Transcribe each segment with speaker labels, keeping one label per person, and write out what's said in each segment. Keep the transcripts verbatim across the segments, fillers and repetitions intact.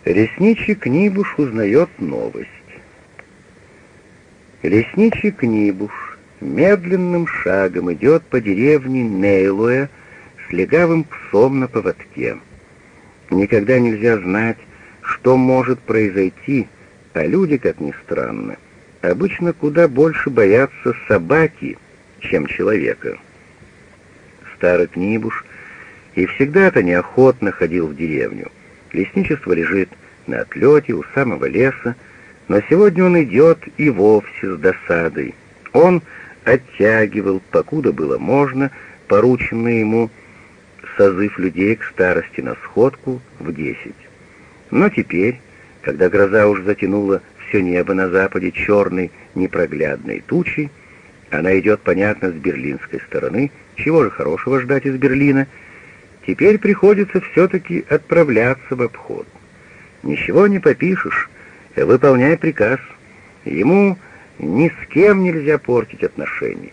Speaker 1: Лесничий Книбуш узнает новость. Лесничий Книбуш медленным шагом идет по деревне Нейлуэ с легавым псом на поводке. Никогда нельзя знать, что может произойти, а люди, как ни странно, обычно куда больше боятся собаки, чем человека. Старый Книбуш и всегда-то неохотно ходил в деревню. Лесничество лежит на отлете у самого леса, но сегодня он идет и вовсе с досадой. Он оттягивал, покуда было можно, порученный ему созыв людей к старости на сходку в десять. Но теперь, когда гроза уж затянула все небо на западе черной непроглядной тучей, она идет, понятно, с берлинской стороны, чего же хорошего ждать из Берлина, теперь приходится все-таки отправляться в обход. Ничего не попишешь, выполняй приказ. Ему ни с кем нельзя портить отношения.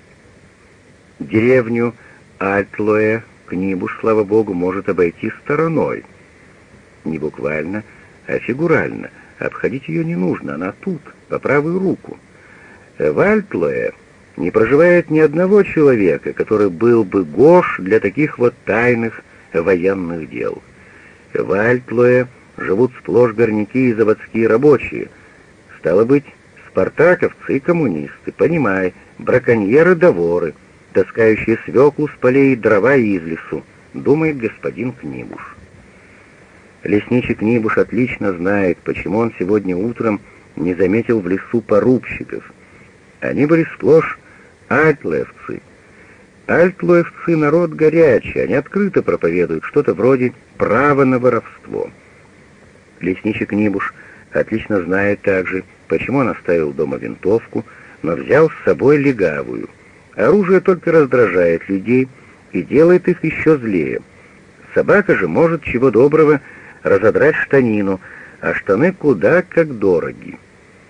Speaker 1: Деревню Альтлоэ Книбуш, слава богу, может обойти стороной. Не буквально, а фигурально. Обходить ее не нужно, она тут, по правую руку. В Альтлоэ не проживает ни одного человека, который был бы гош для таких вот тайных военных дел. В Альтлоэ живут сплошь горняки и заводские рабочие. Стало быть, спартаковцы и коммунисты, понимай, браконьеры да воры, таскающие свеклу с полей и дрова из лесу, думает господин Книбуш. Лесничий Книбуш отлично знает, почему он сегодня утром не заметил в лесу порубщиков. Они были сплошь альтлоевцы. Альтлоевцы — народ горячий, они открыто проповедуют что-то вроде права на воровство. Лесничий Книбуш отлично знает также, почему он оставил дома винтовку, но взял с собой легавую. Оружие только раздражает людей и делает их еще злее. Собака же может, чего доброго, разодрать штанину, а штаны куда как дороги.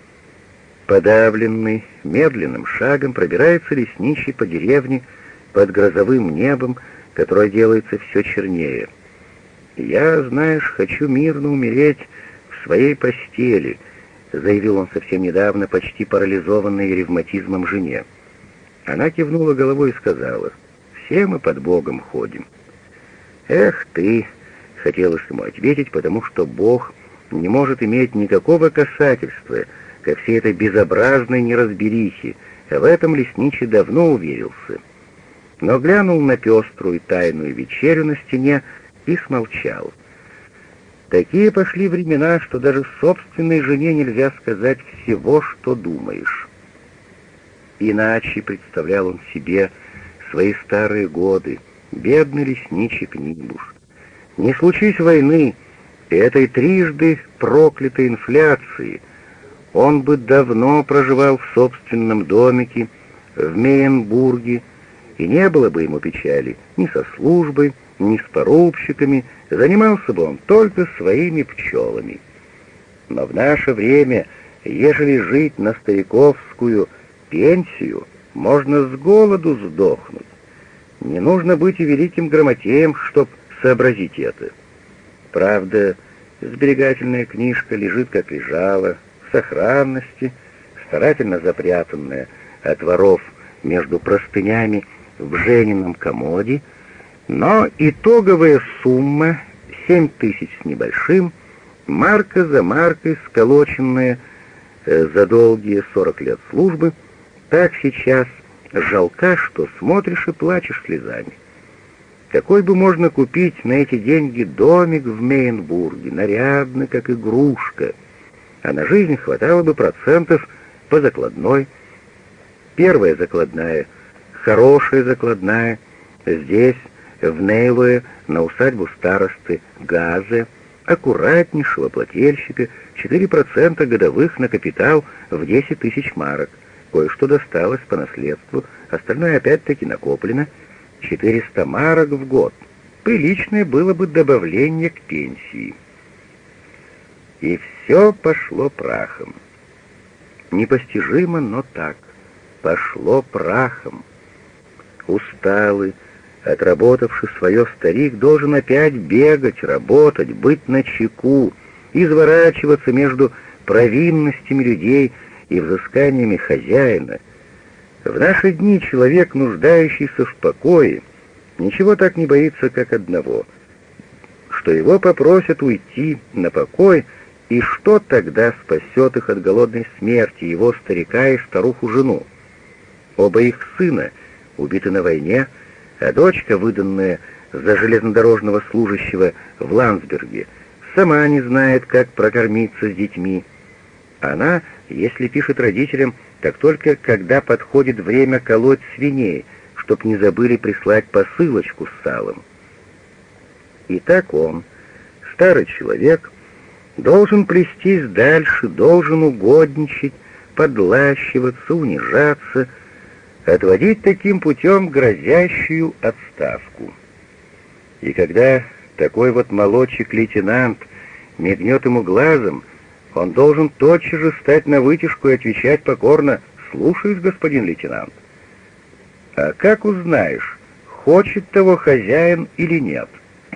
Speaker 1: Подавленный, медленным шагом пробирается лесничий по деревне под грозовым небом, которое делается все чернее. «Я, знаешь, хочу мирно умереть в своей постели», — заявил он совсем недавно почти парализованной ревматизмом жене. Она кивнула головой и сказала: «Все мы под Богом ходим». «Эх ты!» — хотелось ему ответить, потому что Бог не может иметь никакого касательства ко всей этой безобразной неразберихе, а в этом лесничий давно уверился. Но глянул на пеструю тайную вечерю на стене и смолчал. Такие пошли времена, что даже собственной жене нельзя сказать всего, что думаешь. Иначе представлял он себе свои старые годы, бедный лесничий Книбуш. Не случись войны и этой трижды проклятой инфляции, он бы давно проживал в собственном домике в Мейенбурге, и не было бы ему печали ни со службой, ни с порубщиками, занимался бы он только своими пчелами. Но в наше время, ежели жить на стариковскую пенсию, можно с голоду сдохнуть. Не нужно быть и великим грамотеем, чтоб сообразить это. Правда, сберегательная книжка лежит, как лежала, в сохранности, старательно запрятанная от воров между простынями в Женином комоде, но итоговая сумма семь тысяч с небольшим, марка за маркой, сколоченная э, за долгие сорок лет службы, так сейчас жалка, что смотришь и плачешь слезами. Какой бы можно купить на эти деньги домик в Мейенбурге, нарядный, как игрушка, а на жизнь хватало бы процентов по закладной. Первая закладная, хорошая закладная, здесь, в Нейлуэ, на усадьбу старосты Газе, аккуратнейшего плательщика, четыре процента годовых на капитал в десять тысяч марок. Кое-что досталось по наследству, остальное опять-таки накоплено. четыреста марок в год. Приличное было бы добавление к пенсии. И все пошло прахом. Непостижимо, но так. Пошло прахом. Усталый, отработавший свое старик, должен опять бегать, работать, быть начеку, изворачиваться между провинностями людей и взысканиями хозяина. В наши дни человек, нуждающийся в покое, ничего так не боится, как одного, что его попросят уйти на покой, и что тогда спасет их от голодной смерти, его старика и старуху-жену. Оба их сына убиты на войне, а дочка, выданная за железнодорожного служащего в Ландсберге, сама не знает, как прокормиться с детьми. Она, если пишет родителям, так только когда подходит время колоть свиней, чтоб не забыли прислать посылочку с салом. И так он, старый человек, должен плестись дальше, должен угодничать, подлащиваться, унижаться, отводить таким путем грозящую отставку. И когда такой вот молодчик-лейтенант мигнет ему глазом, он должен тотчас же стать на вытяжку и отвечать покорно: «Слушаюсь, господин лейтенант». А как узнаешь, хочет того хозяин или нет?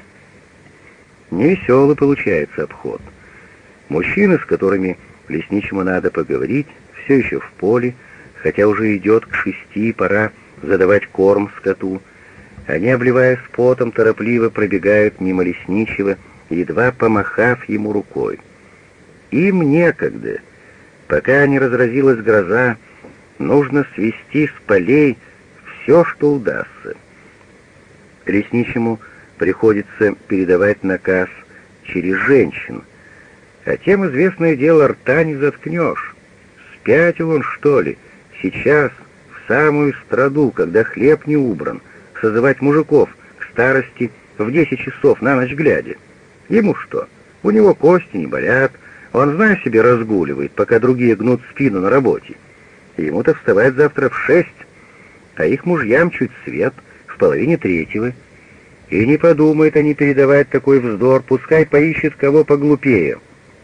Speaker 1: Невеселый получается обход. Мужчины, с которыми лесничему надо поговорить, все еще в поле, хотя уже идет к шести, пора задавать корм скоту. Они, обливаясь потом, торопливо пробегают мимо лесничего, едва помахав ему рукой. Им некогда. Пока не разразилась гроза, нужно свести с полей все, что удастся. Лесничему приходится передавать наказ через женщин, а тем известное дело рта не заткнешь. Спятил он, что ли, сейчас, в самую страду, когда хлеб не убран, созывать мужиков к старости в десять часов на ночь глядя? Ему что? У него кости не болят, он, знай себе, разгуливает, пока другие гнут спину на работе. Ему-то вставать завтра в шесть, а их мужьям чуть свет, в половине третьего. И не подумает они передавать такой вздор, пускай поищет кого поглупее.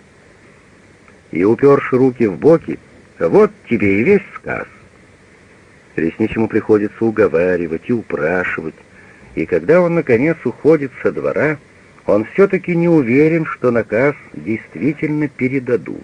Speaker 1: И, уперши руки в боки, вот тебе и весь сказ. Лесничему приходится уговаривать и упрашивать, и когда он, наконец, уходит со двора, он все-таки не уверен, что наказ действительно передадут.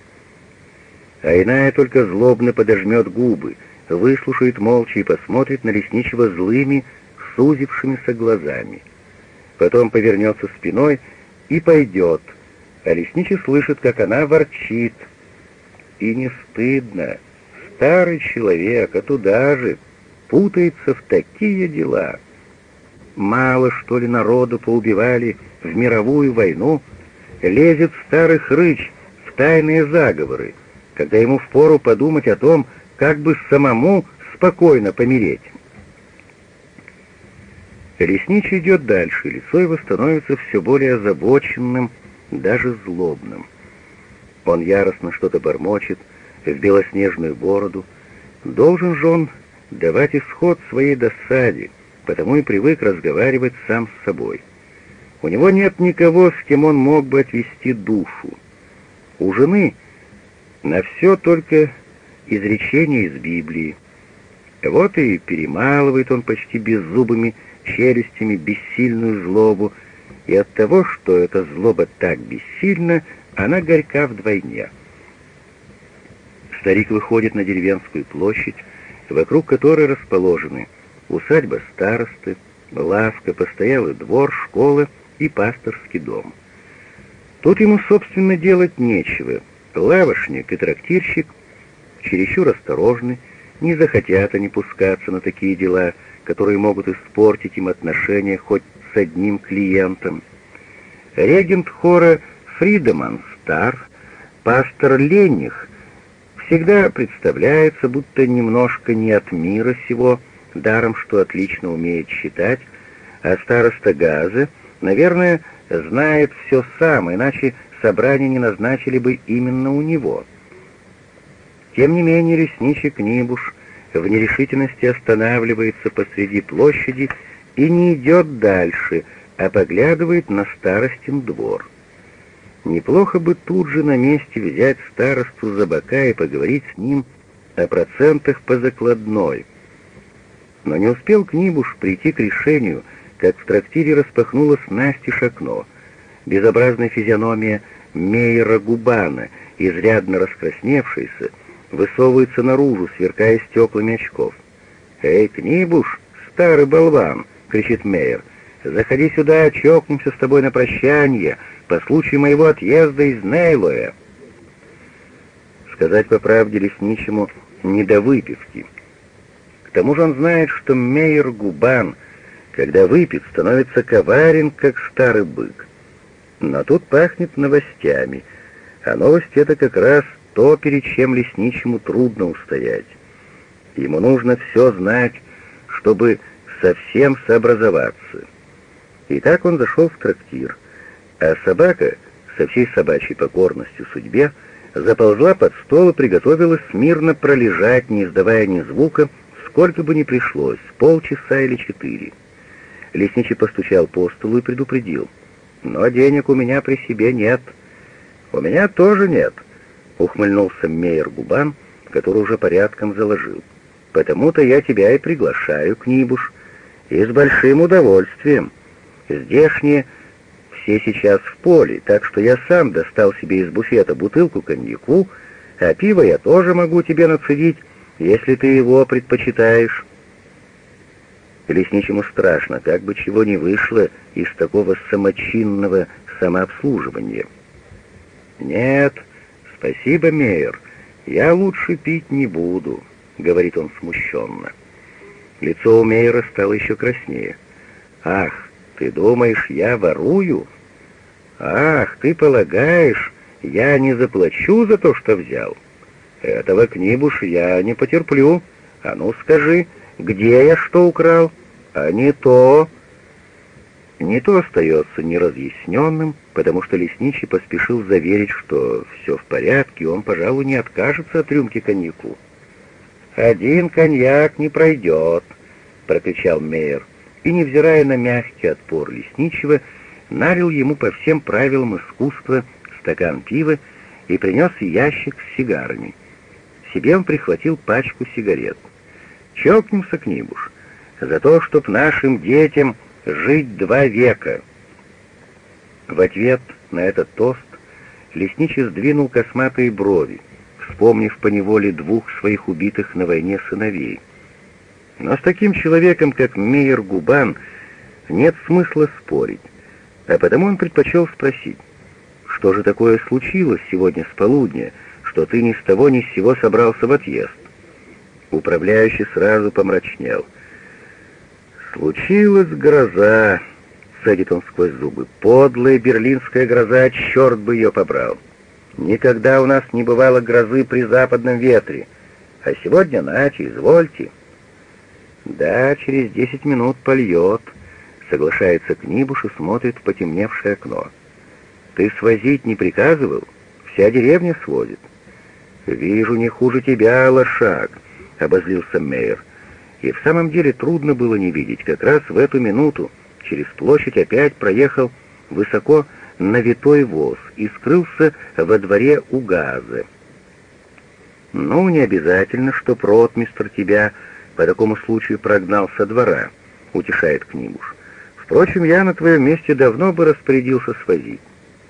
Speaker 1: А иная только злобно подожмет губы, выслушает молча и посмотрит на лесничего злыми, сузившимися глазами. Потом повернется спиной и пойдет, а лесничий слышит, как она ворчит. И не стыдно. Старый человек, а туда же, путается в такие дела. Мало, что ли, народу поубивали в мировую войну, лезет старый хрыч в тайные заговоры, когда ему впору подумать о том, как бы самому спокойно помереть. Лесничий идет дальше, лицо его становится все более озабоченным, даже злобным. Он яростно что-то бормочет в белоснежную бороду. Должен же он давать исход своей досаде, потому и привык разговаривать сам с собой. У него нет никого, с кем он мог бы отвести душу. У жены на все только изречения из Библии. Вот и перемалывает он почти беззубыми челюстями бессильную злобу, и от того, что эта злоба так бессильна, она горька вдвойне. Старик выходит на деревенскую площадь, вокруг которой расположены усадьба старосты, лавка, постоялый двор, школа и пасторский дом. Тут ему, собственно, делать нечего. Лавошник и трактирщик чересчур осторожны, не захотят они пускаться на такие дела, которые могут испортить им отношения хоть с одним клиентом. Регент хора Фридеман стар, пастор Ленних всегда представляется, будто немножко не от мира сего, даром что отлично умеет читать, а староста Газа, наверное, знает все сам, иначе собрание не назначили бы именно у него. Тем не менее лесничий Книбуш в нерешительности останавливается посреди площади и не идет дальше, а поглядывает на старостин двор. Неплохо бы тут же на месте взять старосту за бока и поговорить с ним о процентах по закладной. Но не успел Книбуш прийти к решению, как в трактире распахнулось настежь окно. Безобразная физиономия Мейера Губана, изрядно раскрасневшийся, высовывается наружу, сверкая стеклами очков. «Эй, Книбуш, старый болван!» — кричит Мейер. «Заходи сюда, чокнемся с тобой на прощанье по случаю моего отъезда из Нейлоя». Сказать по правде лесничему не до выпивки. К тому же он знает, что Мейер Губан, когда выпит, становится коварен, как старый бык. Но тут пахнет новостями, а новость — это как раз то, перед чем лесничему трудно устоять. Ему нужно все знать, чтобы совсем сообразоваться. И так он зашел в трактир, а собака, со всей собачьей покорностью судьбе, заползла под стол и приготовилась смирно пролежать, не издавая ни звука, сколько бы ни пришлось, полчаса или четыре. Лесничий постучал по столу и предупредил: «Но денег у меня при себе нет». «У меня тоже нет», — ухмыльнулся Мейер Губан, который уже порядком заложил. «Потому-то я тебя и приглашаю, Книбуш, и с большим удовольствием. Здешние все сейчас в поле, так что я сам достал себе из буфета бутылку коньяку, а пиво я тоже могу тебе нацедить, если ты его предпочитаешь». Лесничему страшно, как бы чего не вышло из такого самочинного самообслуживания. «Нет, спасибо, Мейер, я лучше пить не буду», — говорит он смущенно. Лицо у Мейера стало еще краснее. «Ах, ты думаешь, я ворую? Ах, ты полагаешь, я не заплачу за то, что взял? Этого, Книбуш, я не потерплю. А ну скажи, где я что украл? А не то...» Не то остается неразъясненным, потому что лесничий поспешил заверить, что все в порядке, он, пожалуй, не откажется от рюмки коньяку. «Один коньяк не пройдет», — прокричал Мейер, и, невзирая на мягкий отпор лесничего, налил ему по всем правилам искусства стакан пива и принес ящик с сигарами. Себе он прихватил пачку сигарет. «Чокнемся, Книбуш, за то, чтоб нашим детям жить два века». В ответ на этот тост лесничий сдвинул косматые брови, вспомнив поневоле двух своих убитых на войне сыновей. Но с таким человеком, как Мейер Губан, нет смысла спорить, а потому он предпочел спросить: «Что же такое случилось сегодня с полудня, что ты ни с того ни с сего собрался в отъезд?» Управляющий сразу помрачнел. «Случилась гроза», — цедит он сквозь зубы. «Подлая берлинская гроза, черт бы ее побрал. Никогда у нас не бывало грозы при западном ветре, а сегодня нате, извольте». «Да, через десять минут польет», — соглашается Книбуш и смотрит в потемневшее окно. «Ты свозить не приказывал? Вся деревня сводит». «Вижу, не хуже тебя, лошак», — обозлился Мейер. И в самом деле трудно было не видеть. Как раз в эту минуту через площадь опять проехал высоко навитой воз и скрылся во дворе у газа. «Ну, не обязательно, чтоб ротмистр тебя по такому случаю прогнал со двора», — утешает Книбуш. «Впрочем, я на твоем месте давно бы распорядился свозить».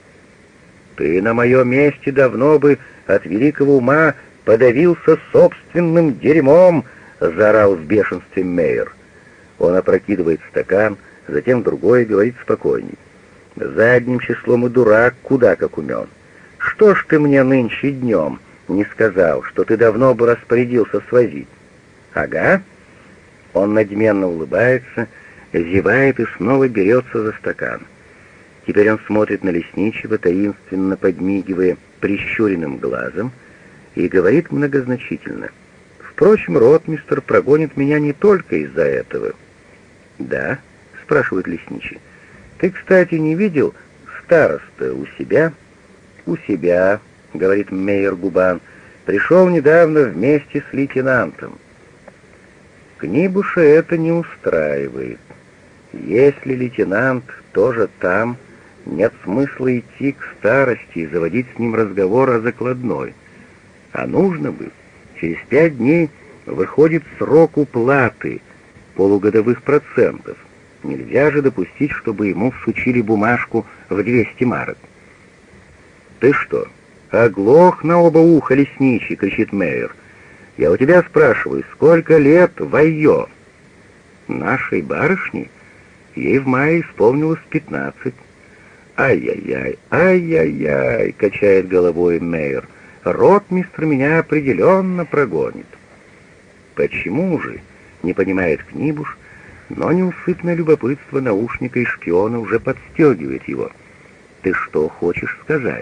Speaker 1: «Ты на моем месте давно бы от великого ума подавился собственным дерьмом», — заорал в бешенстве Мейер. Он опрокидывает стакан, затем другой, говорит спокойней. «Задним числом и дурак, куда как умен. Что ж ты мне нынче днем не сказал, что ты давно бы распорядился свозить?» «Ага». Он надменно улыбается, зевает и снова берется за стакан. Теперь он смотрит на лесничего, таинственно подмигивая прищуренным глазом, и говорит многозначительно: «Впрочем, ротмистр прогонит меня не только из-за этого». «Да?» — спрашивает лесничий. «Ты, кстати, не видел староста у себя?» «У себя», — говорит Мейер Губан. «Пришел недавно вместе с лейтенантом». Книбуша это не устраивает. Если лейтенант тоже там, нет смысла идти к старости и заводить с ним разговор о закладной. А нужно бы. Через пять дней выходит срок уплаты полугодовых процентов. Нельзя же допустить, чтобы ему всучили бумажку в двести марок. «Ты что, оглох на оба уха, лесничий?» — кричит Мейер. «Я у тебя спрашиваю, сколько лет Вайо?» «Нашей барышне? Ей в мае исполнилось пятнадцать». «Ай-яй-яй, ай-яй-яй!» — качает головой Мейер. «Ротмистр меня определенно прогонит». «Почему же?» — не понимает Книбуш, но неусыпное любопытство наушника и шпиона уже подстегивает его. «Ты что хочешь сказать?»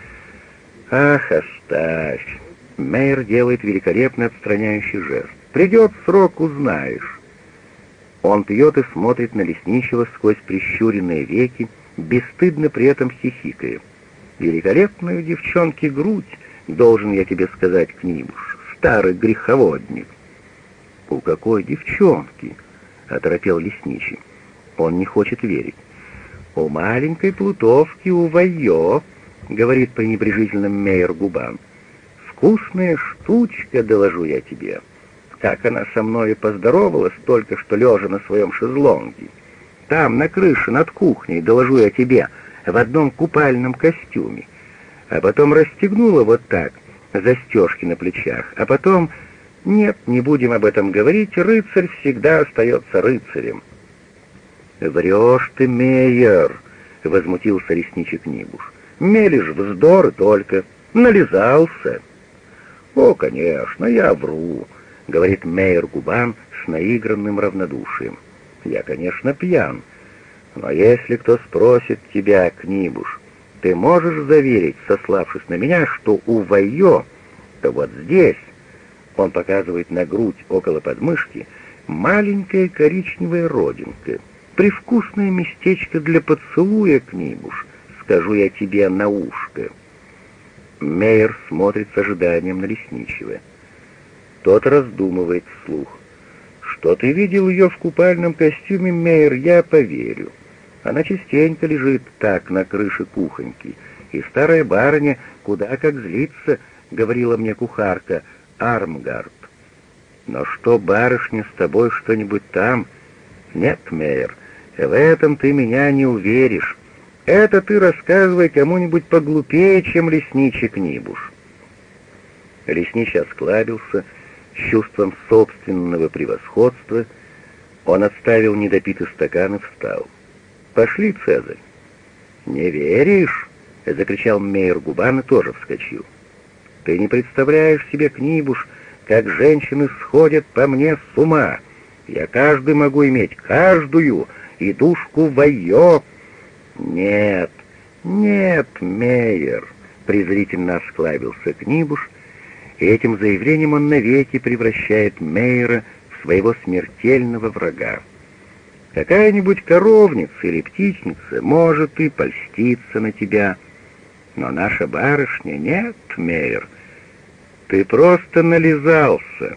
Speaker 1: «Ах, оставь!» Мейер делает великолепно отстраняющий жест. «Придет срок, узнаешь». Он пьет и смотрит на лесничего сквозь прищуренные веки, бесстыдно при этом хихикая. «Великолепная у девчонки грудь, должен я тебе сказать, Книбуш, старый греховодник». «У какой девчонки?» — оторопел лесничий. Он не хочет верить. «У маленькой плутовки, у Вайо», — говорит пренебрежительно Мейер губам. «Вкусная штучка, доложу я тебе. Как она со мной поздоровалась, только что лежа на своем шезлонге. Там, на крыше, над кухней, доложу я тебе, в одном купальном костюме. А потом расстегнула вот так, застежки на плечах, а потом... Нет, не будем об этом говорить, рыцарь всегда остается рыцарем». «Врешь ты, Мейер!» — возмутился лесничий Книбуш. «Мелешь вздор только. Нализался». «О, конечно, я вру», — говорит Мейер губам с наигранным равнодушием. «Я, конечно, пьян. Но если кто спросит тебя, Книбуш, ты можешь заверить, сославшись на меня, что у Вайо, то вот здесь...» Он показывает на грудь около подмышки маленькая коричневая родинка. «Привкусное местечко для поцелуя, Книбуш, скажу я тебе на ушко». Мейер смотрит с ожиданием на лесничего. Тот раздумывает вслух. «Что ты видел ее в купальном костюме, Мейер, я поверю. Она частенько лежит так на крыше кухоньки, и старая барыня куда как злится, — говорила мне кухарка Армгард. Но что, барышня, с тобой что-нибудь там? Нет, Мейер, в этом ты меня не уверишь. Это ты рассказывай кому-нибудь поглупее, чем лесничий Книбуш». Лесничий осклабился с чувством собственного превосходства. Он отставил недопитый стакан и встал. «Пошли, Цезарь». «Не веришь?» — закричал Мейер губами, тоже вскочил. «Ты не представляешь себе, Книбуш, как женщины сходят по мне с ума. Я каждую могу иметь, каждую, и душку Вайо». «Нет, нет, Мейер», — презрительно осклабился Книбуш, и этим заявлением он навеки превращает Мейера в своего смертельного врага. «Какая-нибудь коровница или птичница может и польститься на тебя, но наша барышня нет, Мейер. Ты просто нализался».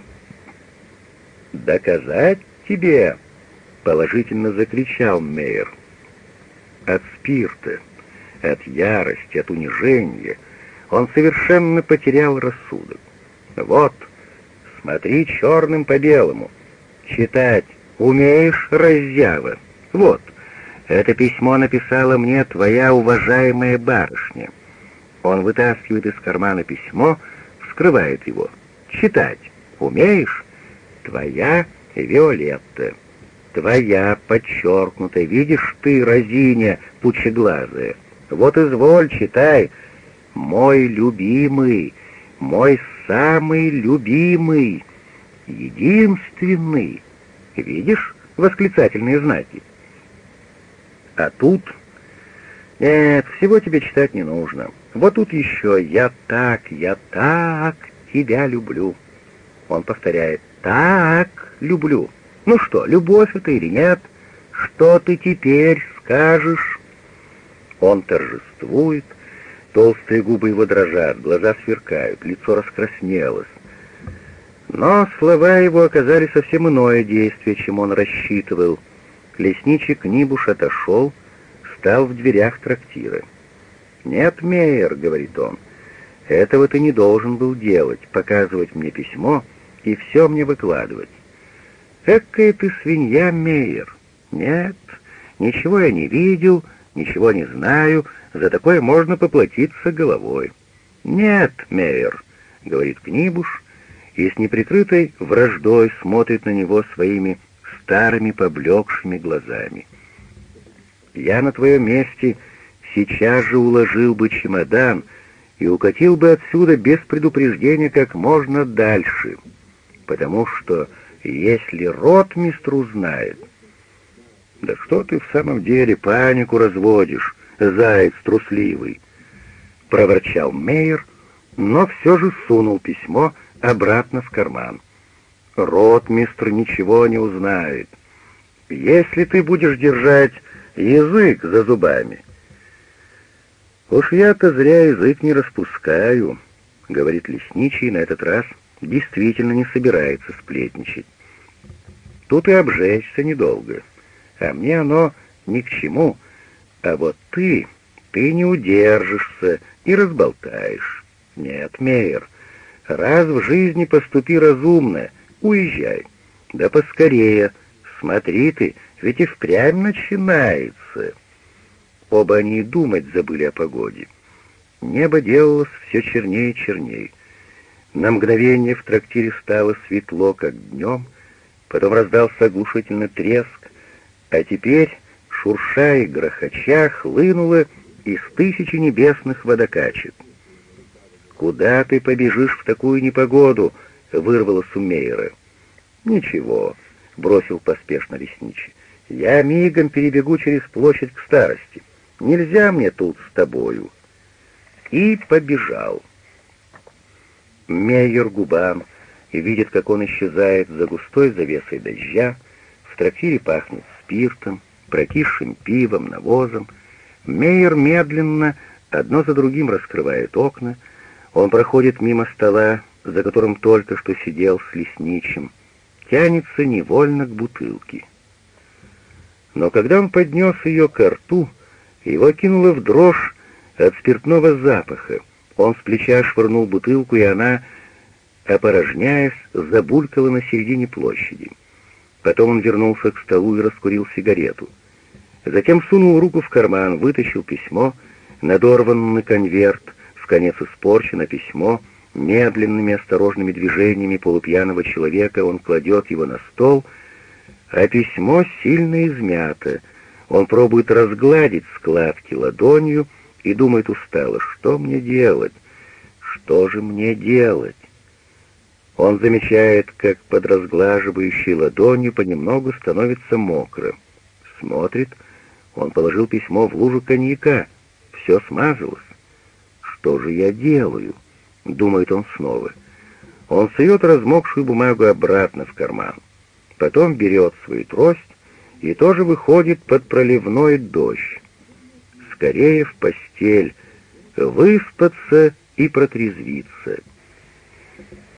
Speaker 1: «Доказать тебе?» — положительно закричал Мейер. От спирта, от ярости, от унижения он совершенно потерял рассудок. «Вот, смотри черным по белому. Читать умеешь, раззява? Вот, это письмо написала мне твоя уважаемая барышня». Он вытаскивает из кармана письмо, вскрывает его. «Читать умеешь? Твоя Виолетта. Твоя, подчеркнутая, видишь ты, разиня пучеглазая. Вот изволь, читай. Мой любимый, мой самый любимый, единственный». Видишь восклицательные знаки? А тут... Нет, всего тебе читать не нужно. Вот тут еще «Я так, я так тебя люблю». Он повторяет «Так люблю». Ну что, любовь это или нет? Что ты теперь скажешь? Он торжествует, толстые губы его дрожат, глаза сверкают, лицо раскраснелось. Но слова его оказали совсем иное действие, чем он рассчитывал. Лесничий Книбуш отошел, стал в дверях трактира. «Нет, Мейер, — говорит он, — этого ты не должен был делать, показывать мне письмо и все мне выкладывать. Экая ты свинья, Мейер. Нет, ничего я не видел, ничего не знаю, За такое можно поплатиться головой. «Нет, Мейер», — говорит Книбуш, и с неприкрытой враждой смотрит на него своими старыми поблекшими глазами. «Я на твоем месте сейчас же уложил бы чемодан и укатил бы отсюда без предупреждения как можно дальше, потому что если ротмистр узнает...» «Да что ты в самом деле панику разводишь, заяц трусливый?» — проворчал Мейер, но все же сунул письмо обратно в карман. «Ротмистр ничего не узнает, если ты будешь держать язык за зубами». «Уж я-то зря язык не распускаю», — говорит лесничий, на этот раз действительно не собирается сплетничать. «Тут и обжечься недолго, а мне оно ни к чему, а вот ты, ты не удержишься и разболтаешь. Нет, Мейер, раз в жизни поступи разумно, уезжай. Да поскорее, смотри ты, ведь и впрямь начинается». Оба они и думать забыли о погоде. Небо делалось все чернее и чернее. На мгновение в трактире стало светло, как днем, потом раздался оглушительный треск, а теперь, шурша и грохоча, хлынуло из тысячи небесных водокачек. «Куда ты побежишь в такую непогоду?» — вырвалось у Мейера. «Ничего», — бросил поспешно лесничий, — «я мигом перебегу через площадь к старости. Нельзя мне тут с тобою». И побежал. Мейер губам и видит, как он исчезает за густой завесой дождя. В трактире пахнет спиртом, прокисшим пивом, навозом. Мейер медленно, одно за другим, раскрывает окна. Он проходит мимо стола, за которым только что сидел с лесничим, тянется невольно к бутылке. Но когда он поднес ее ко рту, его кинуло в дрожь от спиртного запаха. Он с плеча швырнул бутылку, и она, опорожняясь, забулькала на середине площади. Потом он вернулся к столу и раскурил сигарету. Затем сунул руку в карман, вытащил письмо, надорванный конверт, вконец испорчено письмо. Медленными осторожными движениями полупьяного человека он кладет его на стол, а письмо сильно измято. Он пробует разгладить складки ладонью и думает устало: что мне делать? Что же мне делать? Он замечает, как под разглаживающей ладонью понемногу становится мокро. Смотрит, он положил письмо в лужу коньяка. Все смазалось. Что же я делаю? Думает он снова. Он сует размокшую бумагу обратно в карман. Потом берет свою трость и тоже выходит под проливной дождь. Скорее в постель, выспаться и протрезвиться.